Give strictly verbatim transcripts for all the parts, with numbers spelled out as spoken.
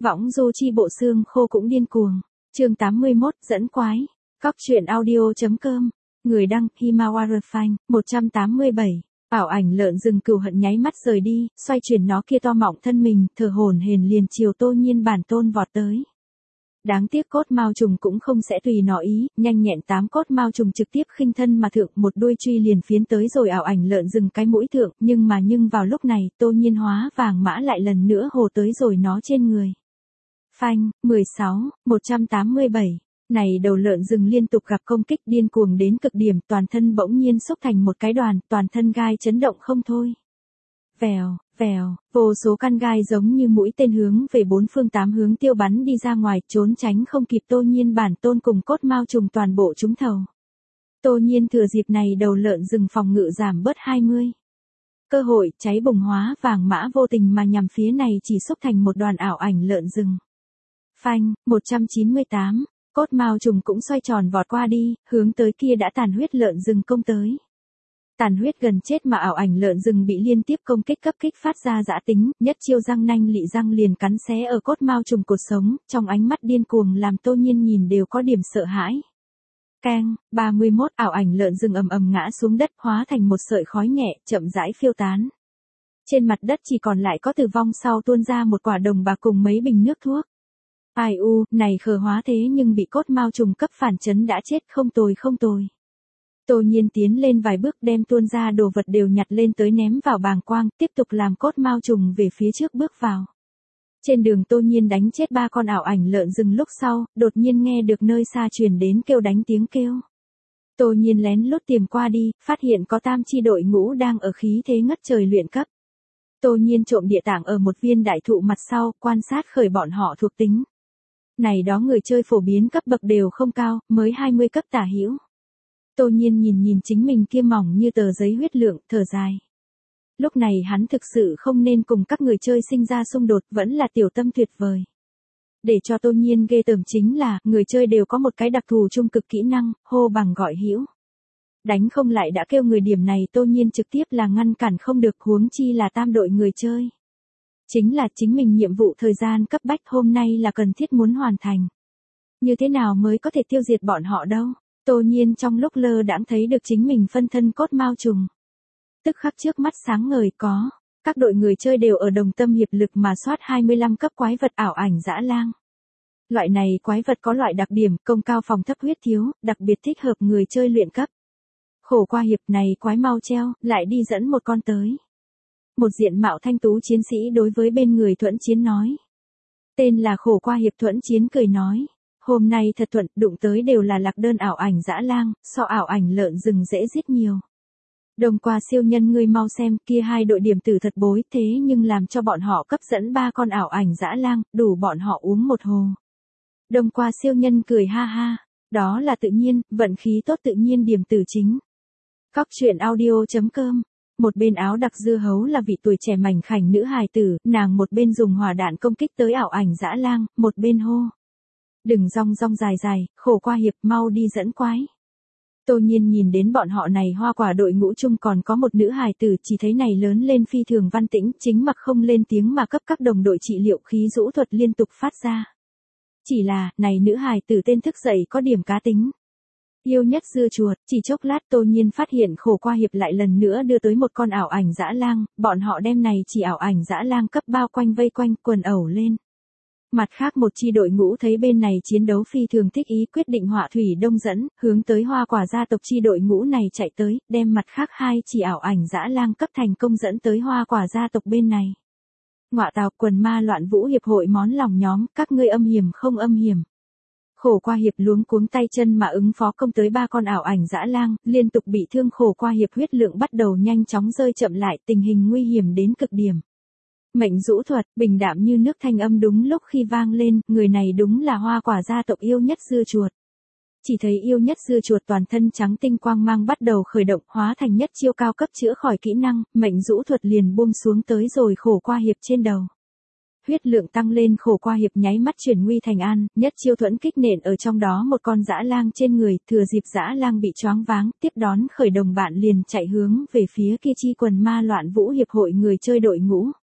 Võng du chi bộ xương khô cũng điên cuồng. Chương tám mươi mốt, dẫn quái. Cóc truyện audio.com. Người đăng, Himawarafine, một trăm tám mươi bảy. Ảo ảnh lợn rừng cừu hận nháy mắt rời đi, xoay chuyển nó kia to mọng thân mình, thở hổn hển liền chiều Tô Nhiên bản tôn vọt tới. Đáng tiếc cốt mao trùng cũng không sẽ tùy nó ý, nhanh nhẹn tám cốt mao trùng trực tiếp khinh thân mà thượng, một đuôi truy liền phiến tới rồi ảo ảnh lợn rừng cái mũi thượng, nhưng mà nhưng vào lúc này, Tô Nhiên hóa vàng mã lại lần nữa hồ tới rồi nó trên người. Phanh, mười sáu, một trăm tám mươi bảy. Này đầu lợn rừng liên tục gặp công kích điên cuồng đến cực điểm, toàn thân bỗng nhiên xúc thành một cái đoàn, toàn thân gai chấn động không thôi. Vèo, vèo, vô số căn gai giống như mũi tên hướng về bốn phương tám hướng tiêu bắn đi ra ngoài, trốn tránh không kịp Tô Nhiên bản tôn cùng cốt mao trùng toàn bộ trúng thầu. Tô Nhiên thừa dịp này đầu lợn rừng phòng ngự giảm bớt hai mươi. Cơ hội cháy bùng hóa vàng mã vô tình mà nhằm phía này chỉ xúc thành một đoàn ảo ảnh lợn rừng. Phanh, một trăm chín mươi tám. Cốt mao trùng cũng xoay tròn vọt qua đi, hướng tới kia đã tàn huyết lợn rừng công tới. Tàn huyết gần chết mà ảo ảnh lợn rừng bị liên tiếp công kích cấp kích phát ra dã tính, nhất chiêu răng nanh lị răng liền cắn xé ở cốt mao trùng cột sống, trong ánh mắt điên cuồng làm Tô Nhiên nhìn đều có điểm sợ hãi. Keng, ba mươi mốt ảo ảnh lợn rừng ầm ầm ngã xuống đất hóa thành một sợi khói nhẹ, chậm rãi phiêu tán. Trên mặt đất chỉ còn lại có tử vong sau tuôn ra một quả đồng bạc cùng mấy bình nước thuốc. Ai u, này khờ hóa thế nhưng bị cốt mao trùng cấp phản chấn đã chết, không tồi không tồi. Tô Nhiên tiến lên vài bước đem tuôn ra đồ vật đều nhặt lên tới ném vào bàng quang, tiếp tục làm cốt mao trùng về phía trước bước vào. Trên đường Tô Nhiên đánh chết ba con ảo ảnh lợn rừng lúc sau, đột nhiên nghe được nơi xa truyền đến kêu đánh tiếng kêu. Tô Nhiên lén lút tìm qua đi, phát hiện có tam chi đội ngũ đang ở khí thế ngất trời luyện cấp. Tô Nhiên trộm địa tạng ở một viên đại thụ mặt sau, quan sát khởi bọn họ thuộc tính. Này đó người chơi phổ biến cấp bậc đều không cao, mới hai mươi cấp tả hữu. Tô Nhiên nhìn nhìn chính mình kia mỏng như tờ giấy huyết lượng, thở dài. Lúc này hắn thực sự không nên cùng các người chơi sinh ra xung đột, vẫn là tiểu tâm tuyệt vời. Để cho Tô Nhiên ghê tởm chính là, người chơi đều có một cái đặc thù trung cực kỹ năng, hô bằng gọi hữu. Đánh không lại đã kêu người điểm này Tô Nhiên trực tiếp là ngăn cản không được, huống chi là tam đội người chơi. Chính là chính mình nhiệm vụ thời gian cấp bách hôm nay là cần thiết muốn hoàn thành. Như thế nào mới có thể tiêu diệt bọn họ đâu? Tô Nhiên trong lúc lơ đãng thấy được chính mình phân thân cốt mao trùng. Tức khắc trước mắt sáng ngời có. Các đội người chơi đều ở đồng tâm hiệp lực mà soát hai mươi lăm cấp quái vật ảo ảnh dã lang. Loại này quái vật có loại đặc điểm công cao phòng thấp huyết thiếu, đặc biệt thích hợp người chơi luyện cấp. Khổ qua hiệp này quái mau treo, lại đi dẫn một con tới. Một diện mạo thanh tú chiến sĩ đối với bên người Thuẫn Chiến nói. Tên là khổ qua hiệp Thuẫn Chiến cười nói. Hôm nay thật thuận, đụng tới đều là lạc đơn ảo ảnh dã lang, so ảo ảnh lợn rừng dễ giết nhiều. Đồng qua siêu nhân ngươi mau xem, kia hai đội điểm tử thật bối, thế nhưng làm cho bọn họ cấp dẫn ba con ảo ảnh dã lang, đủ bọn họ uống một hồ. Đồng qua siêu nhân cười ha ha, đó là tự nhiên, vận khí tốt tự nhiên điểm tử chính. Cóc truyện audio.com. Một bên áo đặc dưa hấu là vị tuổi trẻ mảnh khảnh nữ hài tử, nàng một bên dùng hỏa đạn công kích tới ảo ảnh dã lang, một bên hô. Đừng rong rong dài dài, khổ qua hiệp mau đi dẫn quái. Tô Nhiên nhìn đến bọn họ này hoa quả đội ngũ chung còn có một nữ hài tử, chỉ thấy này lớn lên phi thường văn tĩnh, chính mặc không lên tiếng mà cấp các đồng đội trị liệu khí rũ thuật liên tục phát ra. Chỉ là, này nữ hài tử tên thức dậy có điểm cá tính. Yêu nhất dưa chuột, chỉ chốc lát Tô Nhiên phát hiện khổ qua hiệp lại lần nữa đưa tới một con ảo ảnh dã lang, bọn họ đem này chỉ ảo ảnh dã lang cấp bao quanh vây quanh quần ẩu lên. Mặt khác một chi đội ngũ thấy bên này chiến đấu phi thường thích ý quyết định họa thủy đông dẫn, hướng tới hoa quả gia tộc chi đội ngũ này chạy tới, đem mặt khác hai chỉ ảo ảnh dã lang cấp thành công dẫn tới hoa quả gia tộc bên này. Ngọa tào quần ma loạn vũ hiệp hội món lòng nhóm, các ngươi âm hiểm không âm hiểm. Khổ qua hiệp luống cuống tay chân mà ứng phó công tới ba con ảo ảnh dã lang, liên tục bị thương khổ qua hiệp huyết lượng bắt đầu nhanh chóng rơi chậm lại, tình hình nguy hiểm đến cực điểm. Mệnh rũ thuật, bình đạm như nước thanh âm đúng lúc khi vang lên, người này đúng là hoa quả gia tộc yêu nhất dưa chuột. Chỉ thấy yêu nhất dưa chuột toàn thân trắng tinh quang mang bắt đầu khởi động hóa thành nhất chiêu cao cấp chữa khỏi kỹ năng, mệnh rũ thuật liền buông xuống tới rồi khổ qua hiệp trên đầu. Huyết lượng tăng lên khổ qua hiệp nháy mắt chuyển nguy thành an, nhất chiêu thuẫn kích nện ở trong đó một con dã lang trên người, thừa dịp dã lang bị choáng váng, tiếp đón khởi đồng bạn liền chạy hướng về phía kia chi quần ma loạn vũ hiệp hội người chơi đội ngũ.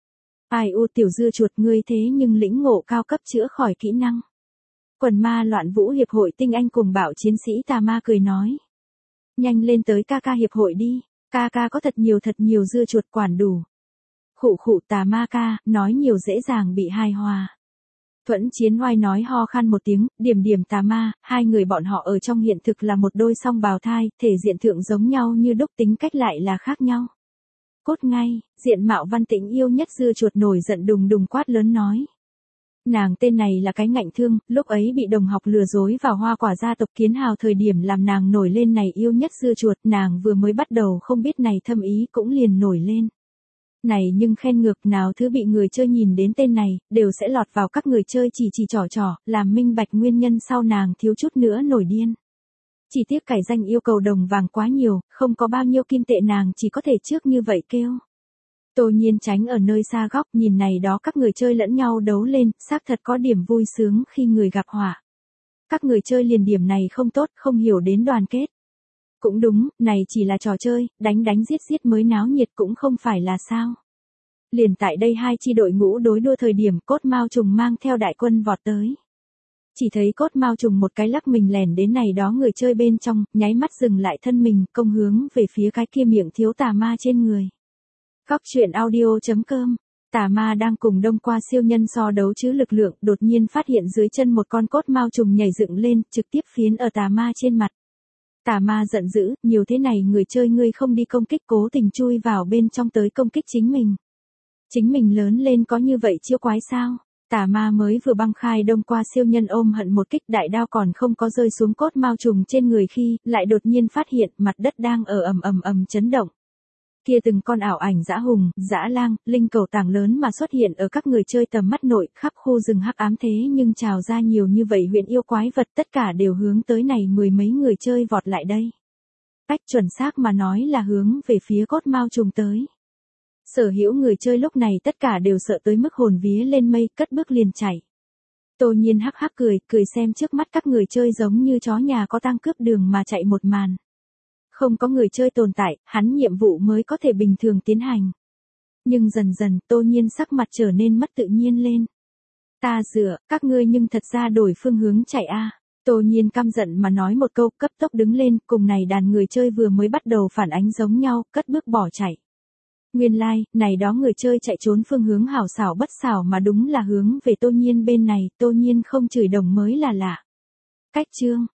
Ai u tiểu dưa chuột ngươi thế nhưng lĩnh ngộ cao cấp chữa khỏi kỹ năng. Quần ma loạn vũ hiệp hội tinh anh cùng bảo chiến sĩ tà ma cười nói. Nhanh lên tới ca ca hiệp hội đi, ca ca có thật nhiều thật nhiều dưa chuột quản đủ. Khụ khụ tà ma ca, nói nhiều dễ dàng bị hài hòa. Thuẫn Chiến Oai nói ho khan một tiếng, điểm điểm tà ma, hai người bọn họ ở trong hiện thực là một đôi song bào thai, thể diện thượng giống nhau như đúc tính cách lại là khác nhau. Cốt ngay, diện mạo văn tĩnh yêu nhất dưa chuột nổi giận đùng đùng quát lớn nói. Nàng tên này là cái ngạnh thương, lúc ấy bị đồng học lừa dối vào hoa quả gia tộc Kiến Hào thời điểm làm nàng nổi lên này yêu nhất dưa chuột, nàng vừa mới bắt đầu không biết này thâm ý cũng liền nổi lên. Này nhưng khen ngược nào thứ bị người chơi nhìn đến tên này, đều sẽ lọt vào các người chơi chỉ chỉ trò trò, làm minh bạch nguyên nhân sau nàng thiếu chút nữa nổi điên. Chỉ tiếc cải danh yêu cầu đồng vàng quá nhiều, không có bao nhiêu kim tệ nàng chỉ có thể trước như vậy kêu. Tô Nhiên tránh ở nơi xa góc nhìn này đó các người chơi lẫn nhau đấu lên, xác thật có điểm vui sướng khi người gặp họa. Các người chơi liền điểm này không tốt, không hiểu đến đoàn kết. Cũng đúng, này chỉ là trò chơi, đánh đánh giết giết mới náo nhiệt cũng không phải là sao. Liền tại đây hai chi đội ngũ đối đua thời điểm cốt mao trùng mang theo đại quân vọt tới. Chỉ thấy cốt mao trùng một cái lắc mình lèn đến này đó người chơi bên trong, nháy mắt dừng lại thân mình, công hướng về phía cái kia miệng thiếu tà ma trên người. Góc truyện audio chấm com. Tà ma đang cùng đông qua siêu nhân so đấu chứ lực lượng, đột nhiên phát hiện dưới chân một con cốt mao trùng nhảy dựng lên, trực tiếp phiến ở tà ma trên mặt. Tà ma giận dữ, nhiều thế này người chơi ngươi không đi công kích cố tình chui vào bên trong tới công kích chính mình. Chính mình lớn lên có như vậy chiêu quái sao? Tà ma mới vừa băng khai đông qua siêu nhân ôm hận một kích đại đao còn không có rơi xuống cốt mao trùng trên người khi, lại đột nhiên phát hiện mặt đất đang ở ầm ầm ầm chấn động. Kia từng con ảo ảnh dã hùng, dã lang, linh cầu tàng lớn mà xuất hiện ở các người chơi tầm mắt nội, khắp khu rừng hắc ám thế nhưng trào ra nhiều như vậy huyện yêu quái vật tất cả đều hướng tới này mười mấy người chơi vọt lại đây. Cách chuẩn xác mà nói là hướng về phía cốt mao trùng tới. Sở hữu người chơi lúc này tất cả đều sợ tới mức hồn vía lên mây, cất bước liền chạy. Tô Nhiên hắc hắc cười, cười xem trước mắt các người chơi giống như chó nhà có tang cướp đường mà chạy một màn. Không có người chơi tồn tại, hắn nhiệm vụ mới có thể bình thường tiến hành. Nhưng dần dần, Tô Nhiên sắc mặt trở nên mất tự nhiên lên. Ta dựa, các ngươi nhưng thật ra đổi phương hướng chạy a. Tô Nhiên căm giận mà nói một câu, cấp tốc đứng lên, cùng này đàn người chơi vừa mới bắt đầu phản ánh giống nhau, cất bước bỏ chạy. Nguyên lai, like, này đó người chơi chạy trốn phương hướng hảo xảo bất xảo mà đúng là hướng về Tô Nhiên bên này, Tô Nhiên không chửi đồng mới là lạ. Cách chương